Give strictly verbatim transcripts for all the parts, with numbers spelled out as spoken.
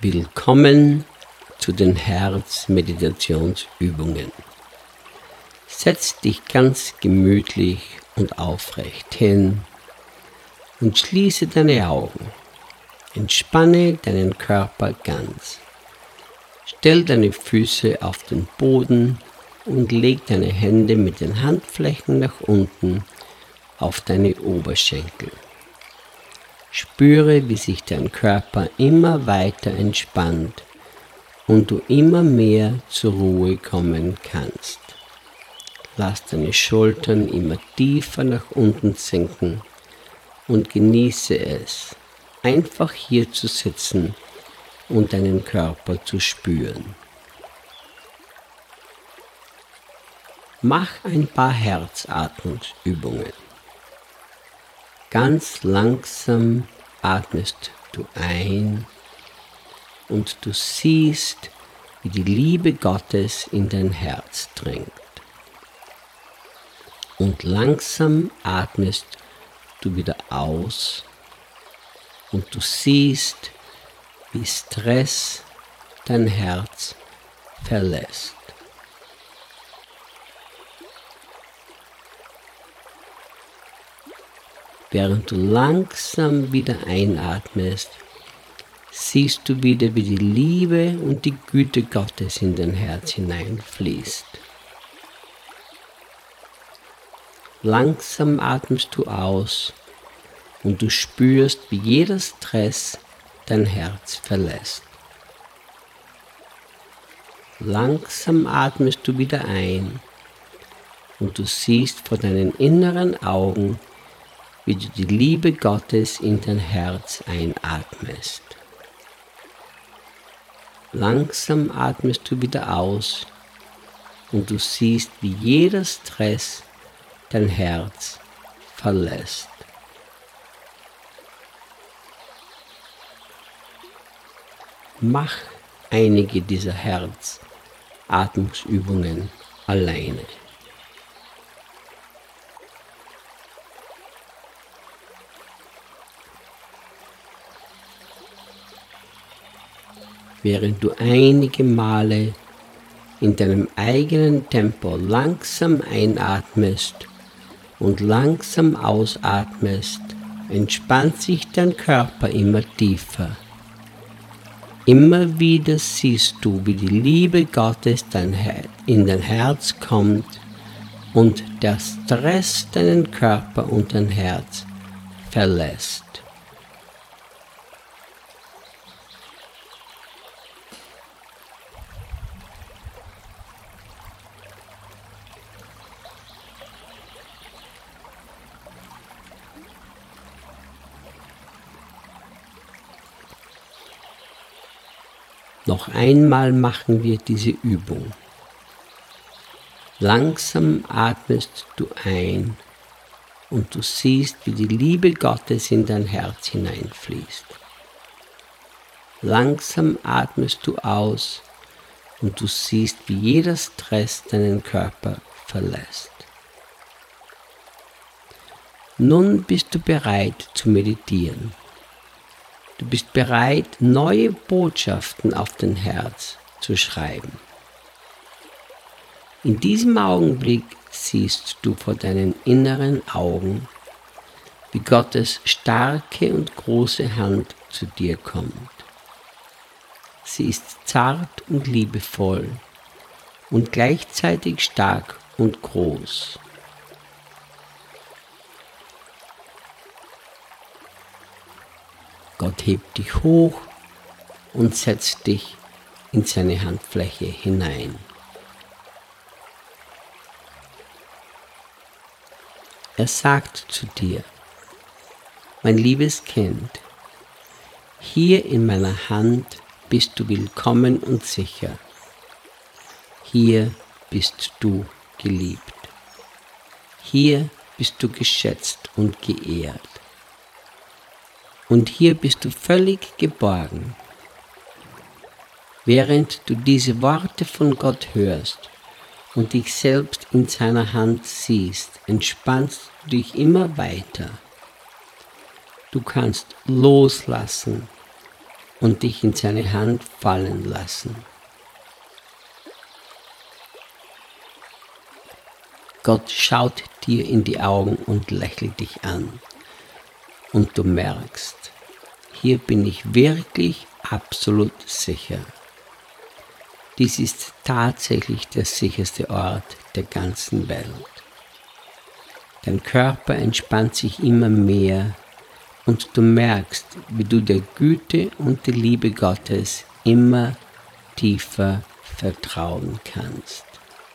Willkommen zu den Herzmeditationsübungen. Setz dich ganz gemütlich und aufrecht hin und schließe deine Augen. Entspanne deinen Körper ganz. Stell deine Füße auf den Boden und leg deine Hände mit den Handflächen nach unten auf deine Oberschenkel. Spüre, wie sich dein Körper immer weiter entspannt und du immer mehr zur Ruhe kommen kannst. Lass deine Schultern immer tiefer nach unten sinken und genieße es, einfach hier zu sitzen und deinen Körper zu spüren. Mach ein paar Herzatmungsübungen. Ganz langsam atmest du ein und du siehst, wie die Liebe Gottes in dein Herz dringt. Und langsam atmest du wieder aus und du siehst, wie Stress dein Herz verlässt. Während du langsam wieder einatmest, siehst du wieder, wie die Liebe und die Güte Gottes in dein Herz hineinfließt. Langsam atmest du aus und du spürst, wie jeder Stress dein Herz verlässt. Langsam atmest du wieder ein und du siehst vor deinen inneren Augen, wie du die Liebe Gottes in dein Herz einatmest. Langsam atmest du wieder aus und du siehst, wie jeder Stress dein Herz verlässt. Mach einige dieser Herzatmungsübungen alleine. Während du einige Male in deinem eigenen Tempo langsam einatmest und langsam ausatmest, entspannt sich dein Körper immer tiefer. Immer wieder siehst du, wie die Liebe Gottes in dein Herz kommt und der Stress deinen Körper und dein Herz verlässt. Noch einmal machen wir diese Übung. Langsam atmest du ein und du siehst, wie die Liebe Gottes in dein Herz hineinfließt. Langsam atmest du aus und du siehst, wie jeder Stress deinen Körper verlässt. Nun bist du bereit zu meditieren. Du bist bereit, neue Botschaften auf dein Herz zu schreiben. In diesem Augenblick siehst du vor deinen inneren Augen, wie Gottes starke und große Hand zu dir kommt. Sie ist zart und liebevoll und gleichzeitig stark und groß. Gott hebt dich hoch und setzt dich in seine Handfläche hinein. Er sagt zu dir: Mein liebes Kind, hier in meiner Hand bist du willkommen und sicher. Hier bist du geliebt. Hier bist du geschätzt und geehrt. Und hier bist du völlig geborgen. Während du diese Worte von Gott hörst und dich selbst in seiner Hand siehst, entspannst du dich immer weiter. Du kannst loslassen und dich in seine Hand fallen lassen. Gott schaut dir in die Augen und lächelt dich an. Und du merkst, hier bin ich wirklich absolut sicher. Dies ist tatsächlich der sicherste Ort der ganzen Welt. Dein Körper entspannt sich immer mehr und du merkst, wie du der Güte und der Liebe Gottes immer tiefer vertrauen kannst.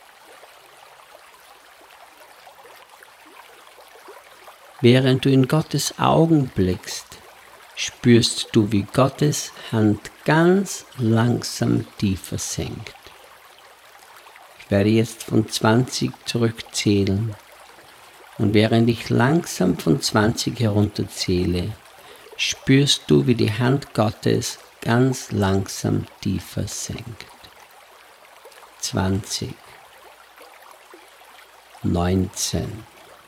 Während du in Gottes Augen blickst, spürst du, wie Gottes Hand ganz langsam tiefer sinkt. Ich werde jetzt von zwanzig zurückzählen und während ich langsam von zwanzig herunterzähle, spürst du, wie die Hand Gottes ganz langsam tiefer sinkt. zwanzig, neunzehn,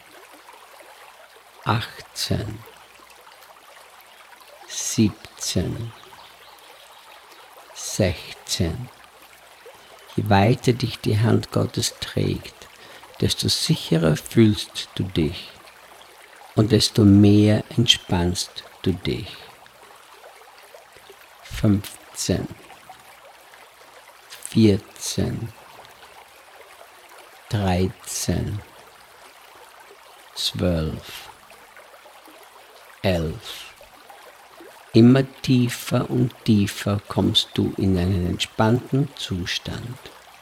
achtzehn, siebzehn, sechzehn. Je weiter dich die Hand Gottes trägt, desto sicherer fühlst du dich und desto mehr entspannst du dich. fünfzehn, vierzehn, dreizehn, zwölf, elf. Immer tiefer und tiefer kommst du in einen entspannten Zustand.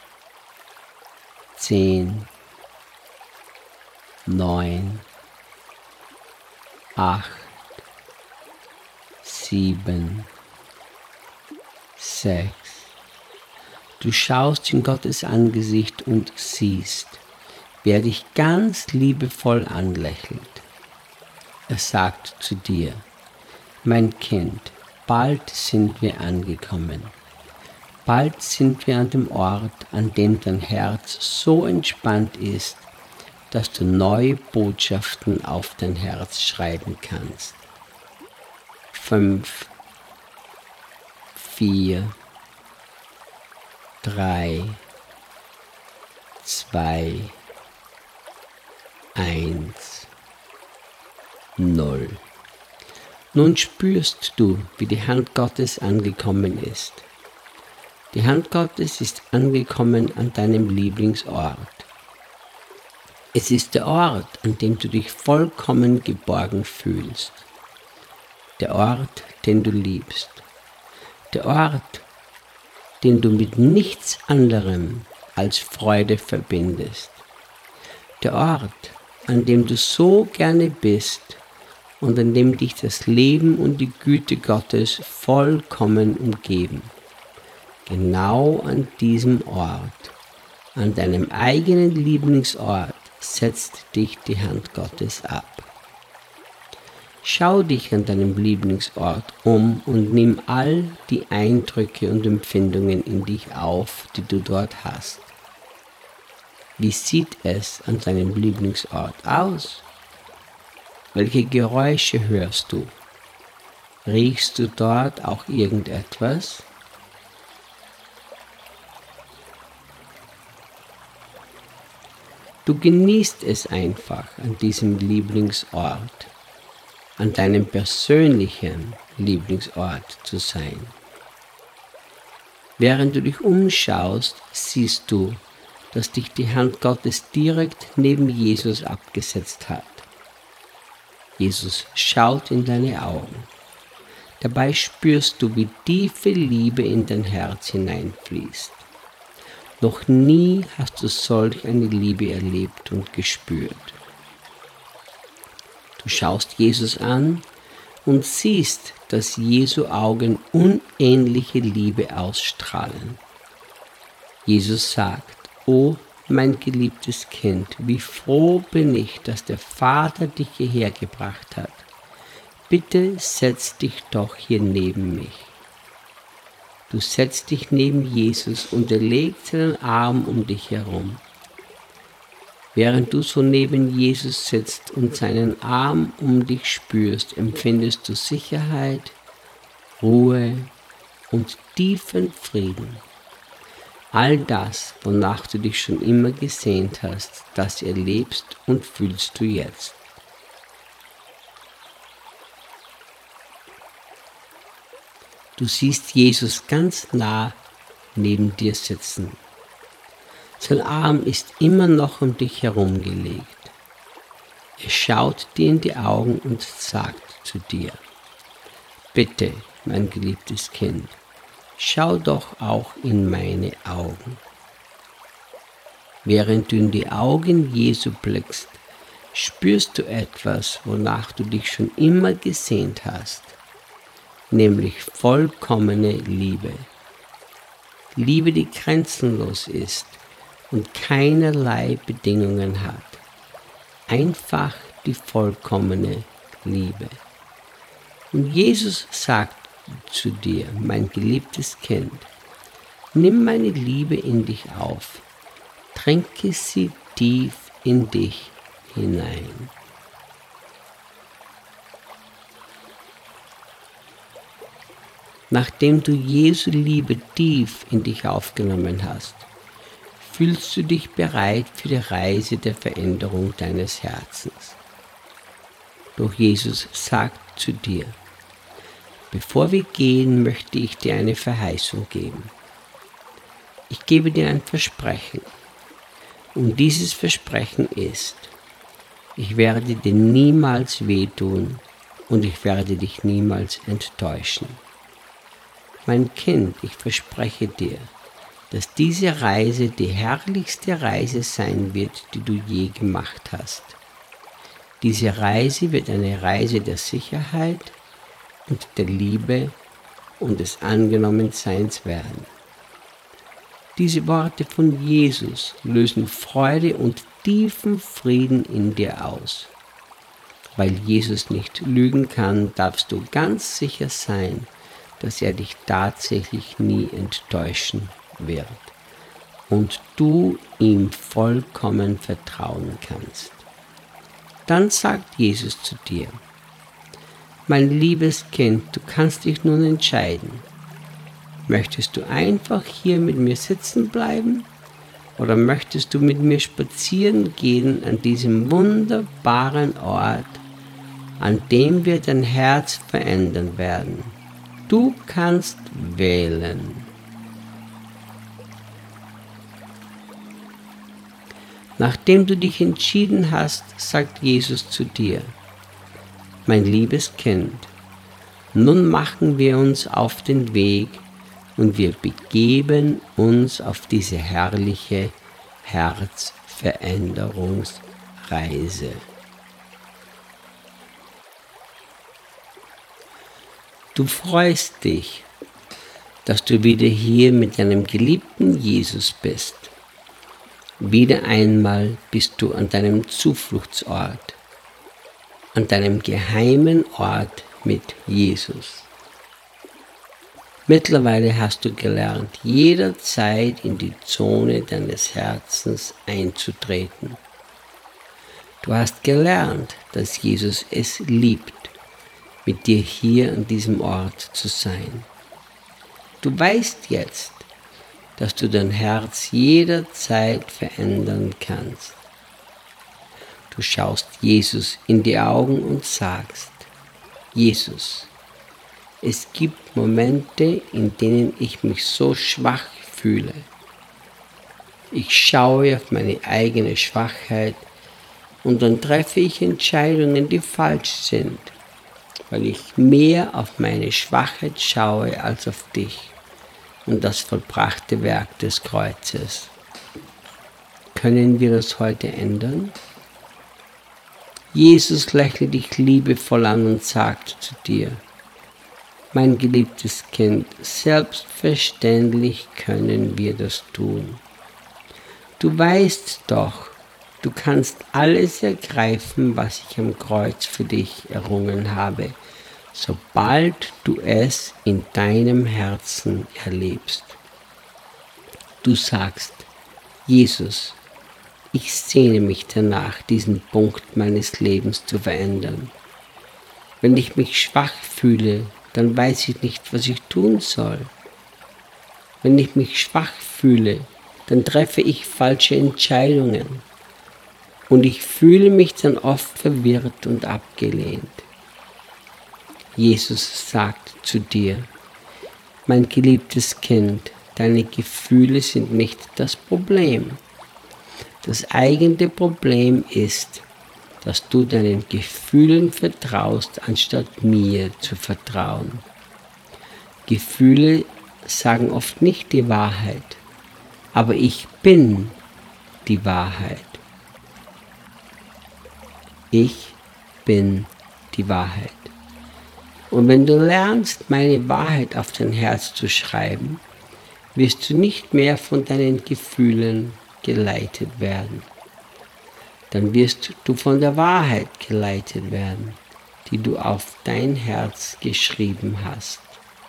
Zehn, neun, acht, sieben, sechs. Du schaust in Gottes Angesicht und siehst, wie er dich ganz liebevoll anlächelt. Er sagt zu dir: Mein Kind, bald sind wir angekommen. Bald sind wir an dem Ort, an dem dein Herz so entspannt ist, dass du neue Botschaften auf dein Herz schreiben kannst. Fünf, vier, drei, zwei, eins, null. Nun spürst du, wie die Hand Gottes angekommen ist. Die Hand Gottes ist angekommen an deinem Lieblingsort. Es ist der Ort, an dem du dich vollkommen geborgen fühlst. Der Ort, den du liebst. Der Ort, den du mit nichts anderem als Freude verbindest. Der Ort, an dem du so gerne bist und an dem dich das Leben und die Güte Gottes vollkommen umgeben. Genau an diesem Ort, an deinem eigenen Lieblingsort, setzt dich die Hand Gottes ab. Schau dich an deinem Lieblingsort um und nimm all die Eindrücke und Empfindungen in dich auf, die du dort hast. Wie sieht es an deinem Lieblingsort aus? Welche Geräusche hörst du? Riechst du dort auch irgendetwas? Du genießt es einfach, an diesem Lieblingsort, an deinem persönlichen Lieblingsort zu sein. Während du dich umschaust, siehst du, dass dich die Hand Gottes direkt neben Jesus abgesetzt hat. Jesus schaut in deine Augen. Dabei spürst du, wie tiefe Liebe in dein Herz hineinfließt. Noch nie hast du solch eine Liebe erlebt und gespürt. Du schaust Jesus an und siehst, dass Jesu Augen unähnliche Liebe ausstrahlen. Jesus sagt: O mein geliebtes Kind, wie froh bin ich, dass der Vater dich hierher gebracht hat. Bitte setz dich doch hier neben mich. Du setzt dich neben Jesus und er legt seinen Arm um dich herum. Während du so neben Jesus sitzt und seinen Arm um dich spürst, empfindest du Sicherheit, Ruhe und tiefen Frieden. All das, wonach du dich schon immer gesehnt hast, das erlebst und fühlst du jetzt. Du siehst Jesus ganz nah neben dir sitzen. Sein Arm ist immer noch um dich herum gelegt. Er schaut dir in die Augen und sagt zu dir: Bitte, mein geliebtes Kind, schau doch auch in meine Augen. Während du in die Augen Jesu blickst, spürst du etwas, wonach du dich schon immer gesehnt hast, nämlich vollkommene Liebe. Liebe, die grenzenlos ist und keinerlei Bedingungen hat. Einfach die vollkommene Liebe. Und Jesus sagt zu dir: Mein geliebtes Kind, nimm meine Liebe in dich auf, tränke sie tief in dich hinein. Nachdem du Jesu Liebe tief in dich aufgenommen hast, fühlst du dich bereit für die Reise der Veränderung deines Herzens. Doch Jesus sagt zu dir: Bevor wir gehen, möchte ich dir eine Verheißung geben. Ich gebe dir ein Versprechen. Und dieses Versprechen ist: Ich werde dir niemals wehtun und ich werde dich niemals enttäuschen. Mein Kind, ich verspreche dir, dass diese Reise die herrlichste Reise sein wird, die du je gemacht hast. Diese Reise wird eine Reise der Sicherheit und der Liebe und des Angenommenseins werden. Diese Worte von Jesus lösen Freude und tiefen Frieden in dir aus. Weil Jesus nicht lügen kann, darfst du ganz sicher sein, dass er dich tatsächlich nie enttäuschen wird und du ihm vollkommen vertrauen kannst. Dann sagt Jesus zu dir: Mein liebes Kind, du kannst dich nun entscheiden. Möchtest du einfach hier mit mir sitzen bleiben oder möchtest du mit mir spazieren gehen an diesem wunderbaren Ort, an dem wir dein Herz verändern werden? Du kannst wählen. Nachdem du dich entschieden hast, sagt Jesus zu dir: Mein liebes Kind, nun machen wir uns auf den Weg und wir begeben uns auf diese herrliche Herzveränderungsreise. Du freust dich, dass du wieder hier mit deinem geliebten Jesus bist. Wieder einmal bist du an deinem Zufluchtsort, an deinem geheimen Ort mit Jesus. Mittlerweile hast du gelernt, jederzeit in die Zone deines Herzens einzutreten. Du hast gelernt, dass Jesus es liebt, mit dir hier an diesem Ort zu sein. Du weißt jetzt, dass du dein Herz jederzeit verändern kannst. Du schaust Jesus in die Augen und sagst: Jesus, es gibt Momente, in denen ich mich so schwach fühle. Ich schaue auf meine eigene Schwachheit und dann treffe ich Entscheidungen, die falsch sind, weil ich mehr auf meine Schwachheit schaue als auf dich und das vollbrachte Werk des Kreuzes. Können wir das heute ändern? Jesus lächelt dich liebevoll an und sagt zu dir: Mein geliebtes Kind, selbstverständlich können wir das tun. Du weißt doch, du kannst alles ergreifen, was ich am Kreuz für dich errungen habe, sobald du es in deinem Herzen erlebst. Du sagst: Jesus, ich sehne mich danach, diesen Punkt meines Lebens zu verändern. Wenn ich mich schwach fühle, dann weiß ich nicht, was ich tun soll. Wenn ich mich schwach fühle, dann treffe ich falsche Entscheidungen und ich fühle mich dann oft verwirrt und abgelehnt. Jesus sagt zu dir: Mein geliebtes Kind, deine Gefühle sind nicht das Problem. Das eigentliche Problem ist, dass du deinen Gefühlen vertraust, anstatt mir zu vertrauen. Gefühle sagen oft nicht die Wahrheit, aber ich bin die Wahrheit. Ich bin die Wahrheit. Und wenn du lernst, meine Wahrheit auf dein Herz zu schreiben, wirst du nicht mehr von deinen Gefühlen geleitet werden. Dann wirst du von der Wahrheit geleitet werden, die du auf dein Herz geschrieben hast.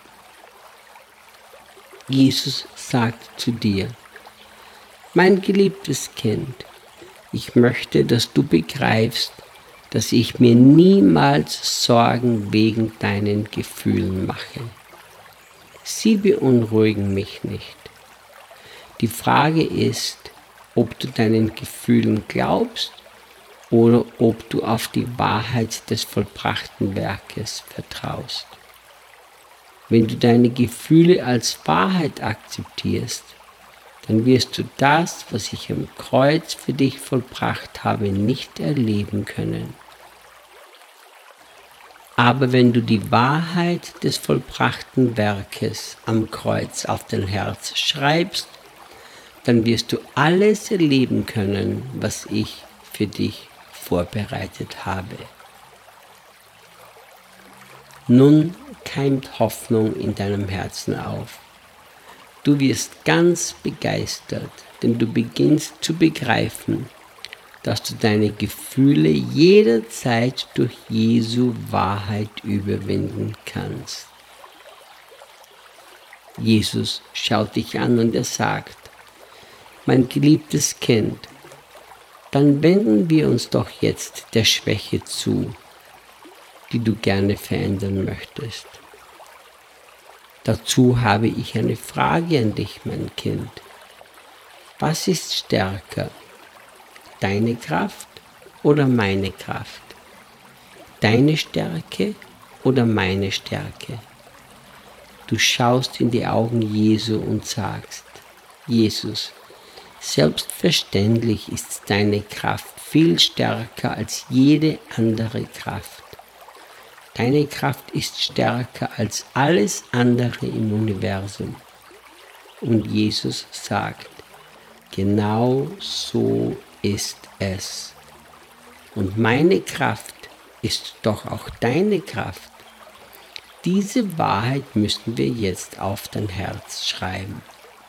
Jesus sagt zu dir: Mein geliebtes Kind, ich möchte, dass du begreifst, dass ich mir niemals Sorgen wegen deinen Gefühlen mache. Sie beunruhigen mich nicht. Die Frage ist, ob du deinen Gefühlen glaubst oder ob du auf die Wahrheit des vollbrachten Werkes vertraust. Wenn du deine Gefühle als Wahrheit akzeptierst, dann wirst du das, was ich am Kreuz für dich vollbracht habe, nicht erleben können. Aber wenn du die Wahrheit des vollbrachten Werkes am Kreuz auf dein Herz schreibst, dann wirst du alles erleben können, was ich für dich vorbereitet habe. Nun keimt Hoffnung in deinem Herzen auf. Du wirst ganz begeistert, denn du beginnst zu begreifen, dass du deine Gefühle jederzeit durch Jesu Wahrheit überwinden kannst. Jesus schaut dich an und er sagt: Mein geliebtes Kind, dann wenden wir uns doch jetzt der Schwäche zu, die du gerne verändern möchtest. Dazu habe ich eine Frage an dich, mein Kind. Was ist stärker? Deine Kraft oder meine Kraft? Deine Stärke oder meine Stärke? Du schaust in die Augen Jesu und sagst: Jesus, selbstverständlich ist deine Kraft viel stärker als jede andere Kraft. Deine Kraft ist stärker als alles andere im Universum. Und Jesus sagt: Genau so ist es. Und meine Kraft ist doch auch deine Kraft. Diese Wahrheit müssen wir jetzt auf dein Herz schreiben.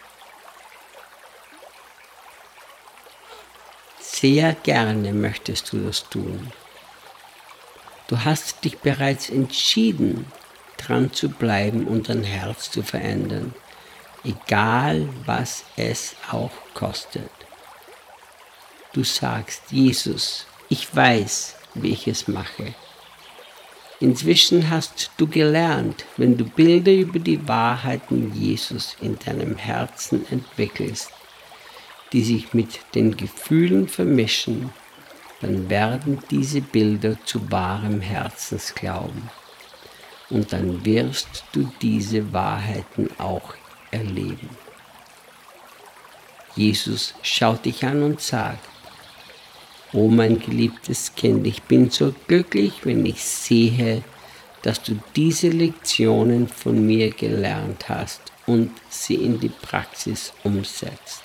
Sehr gerne möchtest du das tun. Du hast dich bereits entschieden, dran zu bleiben und dein Herz zu verändern, egal was es auch kostet. Du sagst: Jesus, ich weiß, wie ich es mache. Inzwischen hast du gelernt, wenn du Bilder über die Wahrheiten Jesus in deinem Herzen entwickelst, die sich mit den Gefühlen vermischen, dann werden diese Bilder zu wahrem Herzensglauben. Und dann wirst du diese Wahrheiten auch erleben. Jesus schaut dich an und sagt: O mein geliebtes Kind, ich bin so glücklich, wenn ich sehe, dass du diese Lektionen von mir gelernt hast und sie in die Praxis umsetzt.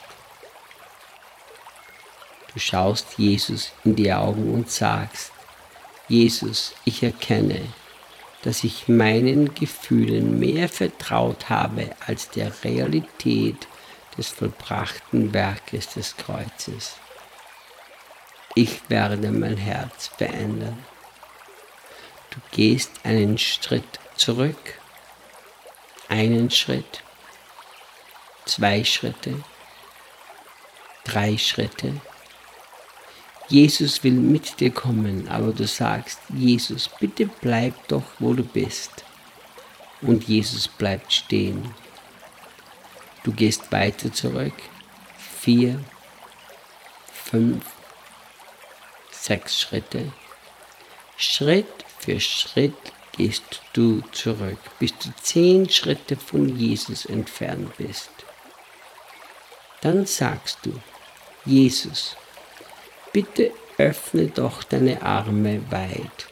Du schaust Jesus in die Augen und sagst: Jesus, ich erkenne, dass ich meinen Gefühlen mehr vertraut habe als der Realität des vollbrachten Werkes des Kreuzes. Ich werde mein Herz verändern. Du gehst einen Schritt zurück, einen Schritt, zwei Schritte, drei Schritte. Jesus will mit dir kommen, aber du sagst: Jesus, bitte bleib doch, wo du bist. Und Jesus bleibt stehen. Du gehst weiter zurück. Vier, fünf, sechs Schritte. Schritt für Schritt gehst du zurück, bis du zehn Schritte von Jesus entfernt bist. Dann sagst du: Jesus, bitte öffne doch deine Arme weit.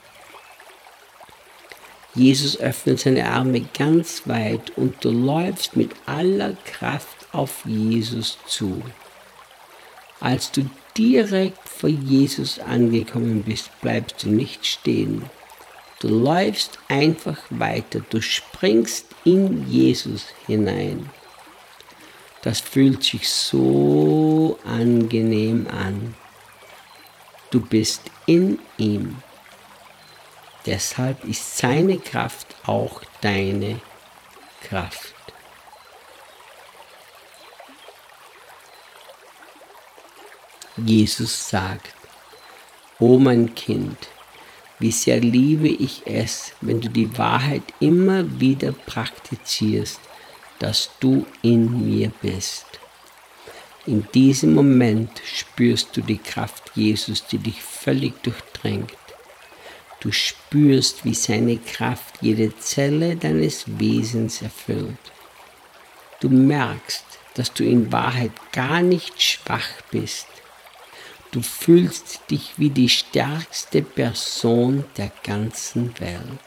Jesus öffnet seine Arme ganz weit und du läufst mit aller Kraft auf Jesus zu. Als du direkt vor Jesus angekommen bist, bleibst du nicht stehen. Du läufst einfach weiter, du springst in Jesus hinein. Das fühlt sich so angenehm an. Du bist in ihm. Deshalb ist seine Kraft auch deine Kraft. Jesus sagt: O mein Kind, wie sehr liebe ich es, wenn du die Wahrheit immer wieder praktizierst, dass du in mir bist. In diesem Moment spürst du die Kraft Jesus, die dich völlig durchdringt. Du spürst, wie seine Kraft jede Zelle deines Wesens erfüllt. Du merkst, dass du in Wahrheit gar nicht schwach bist. Du fühlst dich wie die stärkste Person der ganzen Welt.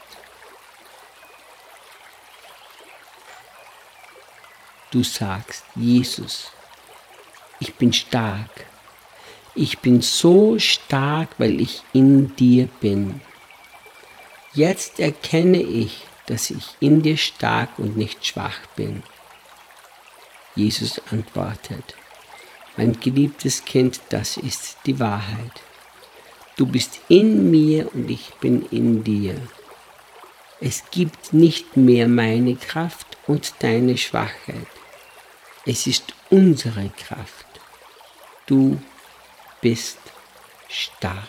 Du sagst: Jesus, ich bin stark. Ich bin so stark, weil ich in dir bin. Jetzt erkenne ich, dass ich in dir stark und nicht schwach bin. Jesus antwortet: Mein geliebtes Kind, das ist die Wahrheit. Du bist in mir und ich bin in dir. Es gibt nicht mehr meine Kraft und deine Schwachheit. Es ist unsere Kraft. Du bist stark.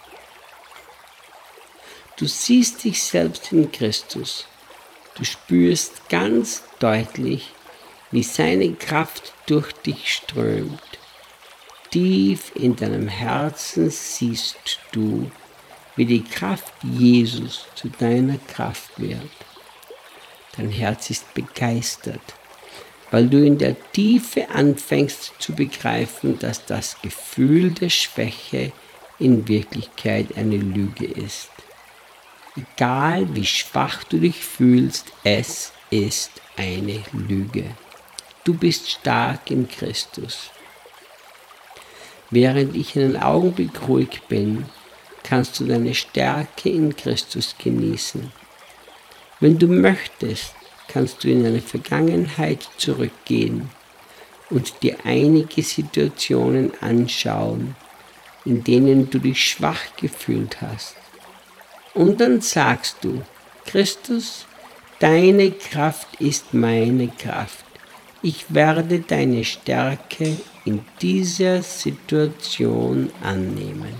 Du siehst dich selbst in Christus. Du spürst ganz deutlich, wie seine Kraft durch dich strömt. Tief in deinem Herzen siehst du, wie die Kraft Jesus zu deiner Kraft wird. Dein Herz ist begeistert, weil du in der Tiefe anfängst zu begreifen, dass das Gefühl der Schwäche in Wirklichkeit eine Lüge ist. Egal wie schwach du dich fühlst, es ist eine Lüge. Du bist stark in Christus. Während ich einen Augenblick ruhig bin, kannst du deine Stärke in Christus genießen. Wenn du möchtest, kannst du in eine Vergangenheit zurückgehen und dir einige Situationen anschauen, in denen du dich schwach gefühlt hast. Und dann sagst du: Christus, deine Kraft ist meine Kraft. Ich werde deine Stärke in dieser Situation annehmen.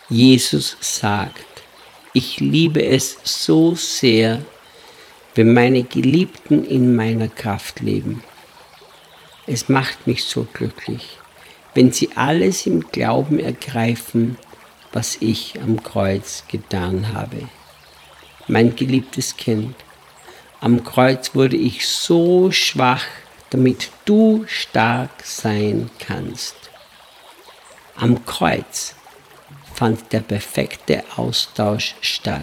Jesus sagt, ich liebe es so sehr, wenn meine Geliebten in meiner Kraft leben. Es macht mich so glücklich, wenn sie alles im Glauben ergreifen, was ich am Kreuz getan habe. Mein geliebtes Kind, am Kreuz wurde ich so schwach, damit du stark sein kannst. Am Kreuz fand der perfekte Austausch statt.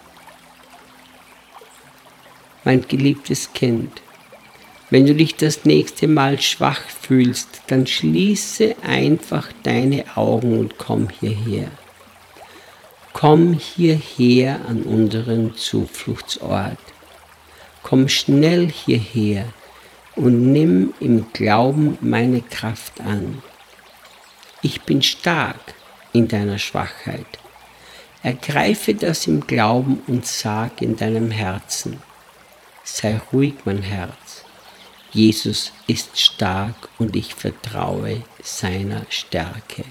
Mein geliebtes Kind, wenn du dich das nächste Mal schwach fühlst, dann schließe einfach deine Augen und komm hierher. Komm hierher an unseren Zufluchtsort. Komm schnell hierher und nimm im Glauben meine Kraft an. Ich bin stark in deiner Schwachheit. Ergreife das im Glauben und sag in deinem Herzen, sei ruhig, mein Herz. Jesus ist stark und ich vertraue seiner Stärke.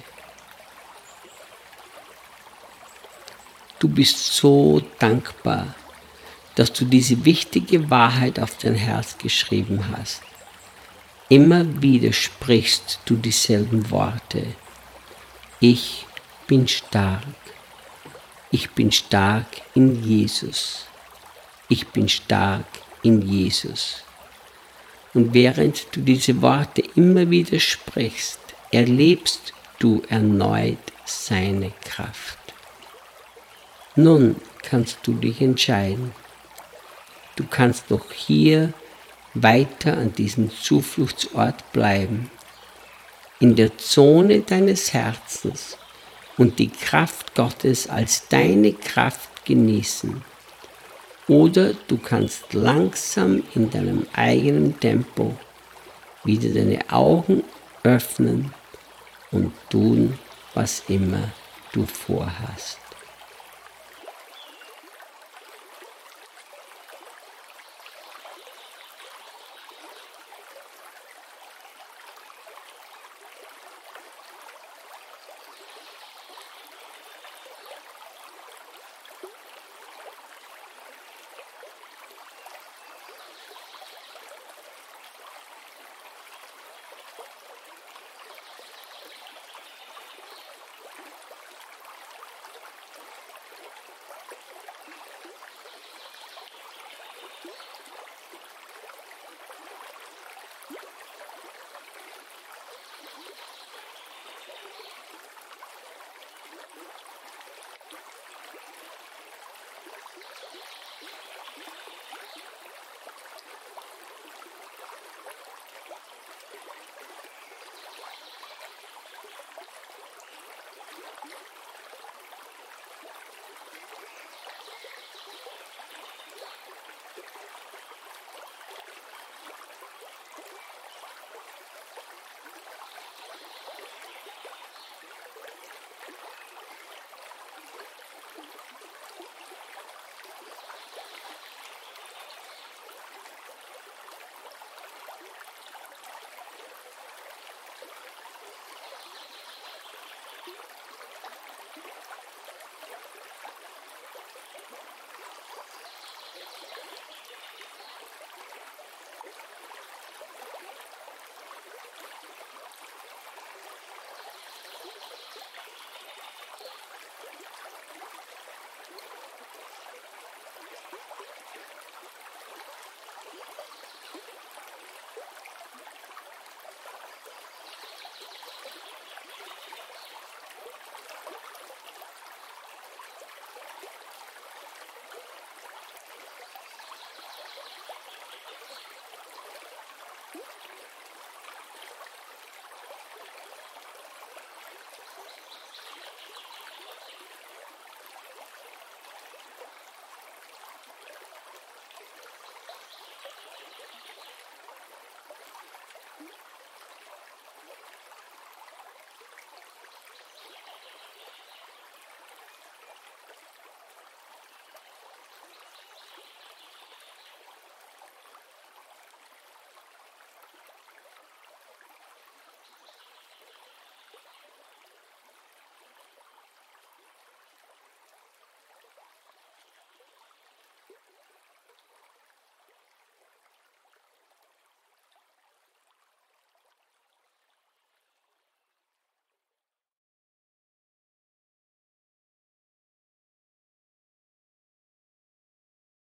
Du bist so dankbar, dass du diese wichtige Wahrheit auf dein Herz geschrieben hast. Immer wieder sprichst du dieselben Worte. Ich bin stark. Ich bin stark in Jesus. Ich bin stark in Jesus. Und während du diese Worte immer wieder sprichst, erlebst du erneut seine Kraft. Nun kannst du dich entscheiden. Du kannst noch hier weiter an diesem Zufluchtsort bleiben, in der Zone deines Herzens und die Kraft Gottes als deine Kraft genießen. Oder du kannst langsam in deinem eigenen Tempo wieder deine Augen öffnen und tun, was immer du vorhast.